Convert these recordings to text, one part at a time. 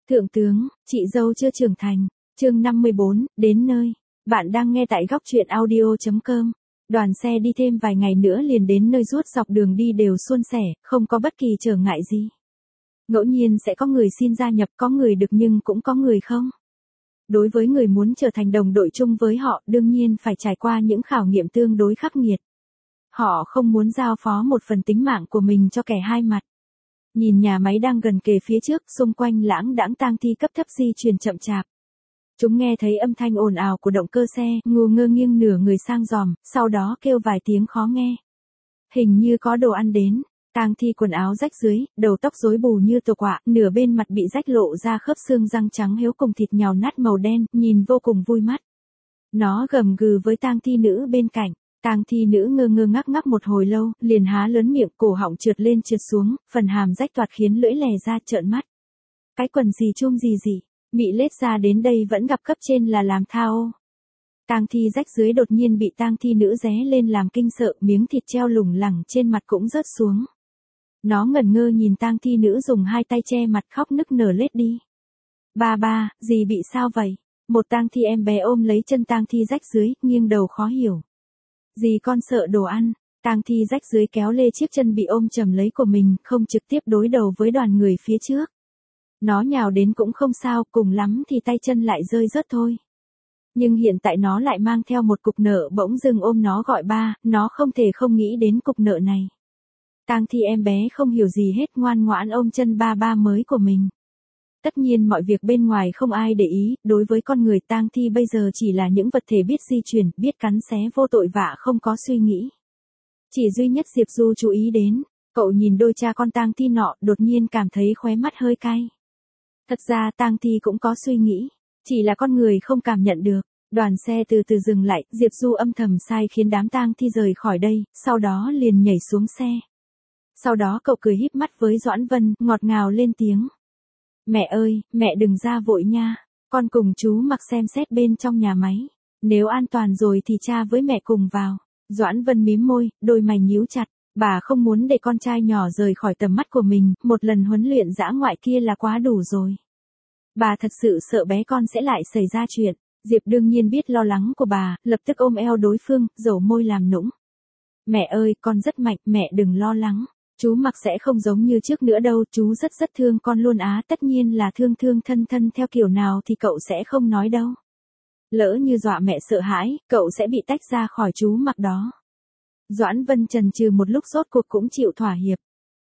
Thượng tướng, chị dâu chưa trưởng thành. Chương 54, đến nơi. Bạn đang nghe tại góc truyện audio.com. Đoàn xe đi thêm vài ngày nữa liền đến nơi, rút dọc đường đi đều suôn sẻ, không có bất kỳ trở ngại gì. Ngẫu nhiên sẽ có người xin gia nhập, có người được nhưng cũng có người không. Đối với người muốn trở thành đồng đội chung với họ, đương nhiên phải trải qua những khảo nghiệm tương đối khắc nghiệt. Họ không muốn giao phó một phần tính mạng của mình cho kẻ hai mặt. Nhìn nhà máy đang gần kề phía trước, xung quanh lãng đãng tang thi cấp thấp di chuyển chậm chạp. Chúng nghe thấy âm thanh ồn ào của động cơ xe, ngu ngơ nghiêng nửa người sang giòm, sau đó kêu vài tiếng khó nghe. Hình như có đồ ăn đến. Tang thi quần áo rách dưới, đầu tóc rối bù như tổ quạ, nửa bên mặt bị rách lộ ra khớp xương răng trắng héo cùng thịt nhào nát màu đen, nhìn vô cùng vui mắt. Nó gầm gừ với tang thi nữ bên cạnh. Tang thi nữ ngơ ngơ ngác ngác một hồi lâu, liền há lớn miệng, cổ họng trượt lên trượt xuống, phần hàm rách toạc khiến lưỡi lè ra trợn mắt. Cái quần gì chum gì gì, mị lết ra đến đây vẫn gặp cấp trên là làm thao. Tang thi rách dưới đột nhiên bị tang thi nữ ré lên làm kinh sợ, miếng thịt treo lủng lẳng trên mặt cũng rớt xuống. Nó ngẩn ngơ nhìn tang thi nữ dùng hai tay che mặt khóc nức nở lết đi. Ba, gì bị sao vậy? Một tang thi em bé ôm lấy chân tang thi rách dưới, nghiêng đầu khó hiểu. Dì con sợ đồ ăn. Tang thi rách dưới kéo lê chiếc chân bị ôm chầm lấy của mình, không trực tiếp đối đầu với đoàn người phía trước. Nó nhào đến cũng không sao, cùng lắm thì tay chân lại rơi rớt thôi. Nhưng hiện tại nó lại mang theo một cục nợ bỗng dưng ôm nó gọi ba, nó không thể không nghĩ đến cục nợ này. Tang thi em bé không hiểu gì hết, ngoan ngoãn ôm chân ba mới của mình. Tất nhiên mọi việc bên ngoài không ai để ý, đối với con người tang thi bây giờ chỉ là những vật thể biết di chuyển, biết cắn xé vô tội vạ không có suy nghĩ. Chỉ duy nhất Diệp Du chú ý đến, cậu nhìn đôi cha con tang thi nọ, đột nhiên cảm thấy khóe mắt hơi cay. Thật ra tang thi cũng có suy nghĩ, chỉ là con người không cảm nhận được. Đoàn xe từ từ dừng lại, Diệp Du âm thầm sai khiến đám tang thi rời khỏi đây, sau đó liền nhảy xuống xe. Sau đó cậu cười híp mắt với Doãn Vân, ngọt ngào lên tiếng. Mẹ ơi, mẹ đừng ra vội nha, con cùng chú Mặc xem xét bên trong nhà máy. Nếu an toàn rồi thì cha với mẹ cùng vào. Doãn Vân mím môi, đôi mày nhíu chặt, bà không muốn để con trai nhỏ rời khỏi tầm mắt của mình, một lần huấn luyện dã ngoại kia là quá đủ rồi. Bà thật sự sợ bé con sẽ lại xảy ra chuyện. Diệp đương nhiên biết lo lắng của bà, lập tức ôm eo đối phương, dầu môi làm nũng. Mẹ ơi, con rất mạnh, mẹ đừng lo lắng. Chú Mặc sẽ không giống như trước nữa đâu, chú rất thương con luôn á, tất nhiên là thương thân theo kiểu nào thì cậu sẽ không nói đâu. Lỡ như dọa mẹ sợ hãi, cậu sẽ bị tách ra khỏi chú Mặc đó. Doãn Vân chần chừ một lúc rốt cuộc cũng chịu thỏa hiệp.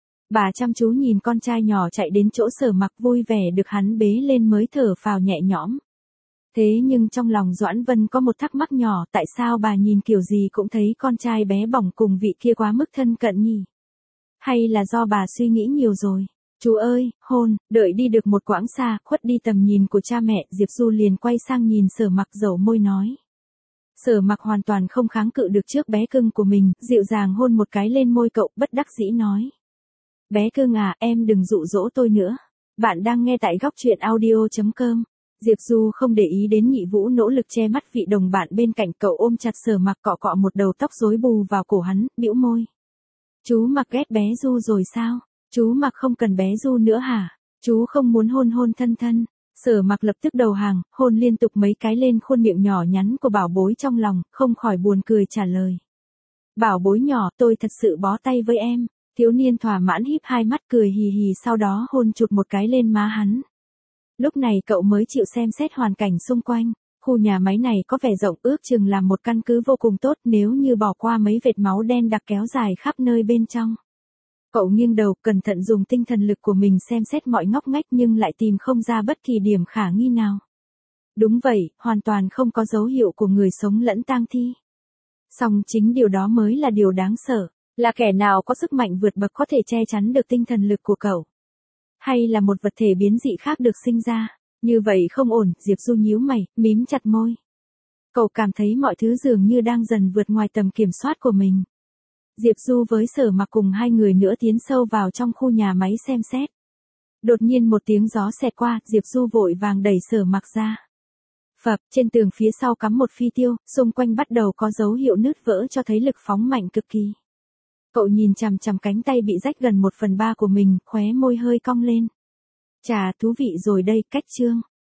Bà chăm chú nhìn con trai nhỏ chạy đến chỗ Sở Mặc vui vẻ được hắn bế lên mới thở phào nhẹ nhõm. Thế nhưng trong lòng Doãn Vân có một thắc mắc nhỏ, tại sao bà nhìn kiểu gì cũng thấy con trai bé bỏng cùng vị kia quá mức thân cận nhỉ? Hay là do bà suy nghĩ nhiều rồi? Chú ơi, hôn, đợi đi được một quãng xa, khuất đi tầm nhìn của cha mẹ, Diệp Du liền quay sang nhìn Sở Mặc dầu môi nói. Sở Mặc hoàn toàn không kháng cự được trước bé cưng của mình, dịu dàng hôn một cái lên môi cậu, bất đắc dĩ nói. Bé cưng à, em đừng dụ dỗ tôi nữa. Bạn đang nghe tại góc truyện audio.com. Diệp Du không để ý đến Nhị Vũ nỗ lực che mắt vị đồng bạn bên cạnh, cậu ôm chặt Sở Mặc, cọ cọ một đầu tóc rối bù vào cổ hắn, bĩu môi. Chú Mặc ghét bé Du rồi sao? Chú Mặc không cần bé Du nữa hả? Chú không muốn hôn thân. Sở Mặc lập tức đầu hàng, hôn liên tục mấy cái lên khuôn miệng nhỏ nhắn của bảo bối trong lòng, không khỏi buồn cười trả lời. Bảo bối nhỏ, tôi thật sự bó tay với em. Thiếu niên thỏa mãn híp hai mắt cười hì hì, sau đó hôn chụt một cái lên má hắn. Lúc này cậu mới chịu xem xét hoàn cảnh xung quanh. Khu nhà máy này có vẻ rộng, ước chừng là một căn cứ vô cùng tốt, nếu như bỏ qua mấy vệt máu đen đặc kéo dài khắp nơi bên trong. Cậu nghiêng đầu, cẩn thận dùng tinh thần lực của mình xem xét mọi ngóc ngách nhưng lại tìm không ra bất kỳ điểm khả nghi nào. Đúng vậy, hoàn toàn không có dấu hiệu của người sống lẫn tang thi. Song chính điều đó mới là điều đáng sợ, là kẻ nào có sức mạnh vượt bậc có thể che chắn được tinh thần lực của cậu. Hay là một vật thể biến dị khác được sinh ra. Như vậy không ổn, Diệp Du nhíu mày, mím chặt môi. Cậu cảm thấy mọi thứ dường như đang dần vượt ngoài tầm kiểm soát của mình. Diệp Du với Sở Mặc cùng hai người nữa tiến sâu vào trong khu nhà máy xem xét. Đột nhiên một tiếng gió xẹt qua, Diệp Du vội vàng đẩy Sở Mặc ra. Phập, trên tường phía sau cắm một phi tiêu, xung quanh bắt đầu có dấu hiệu nứt vỡ cho thấy lực phóng mạnh cực kỳ. Cậu nhìn chằm chằm cánh tay bị rách gần 1/3 của mình, khóe môi hơi cong lên. Chà, thú vị rồi đây, cách chương.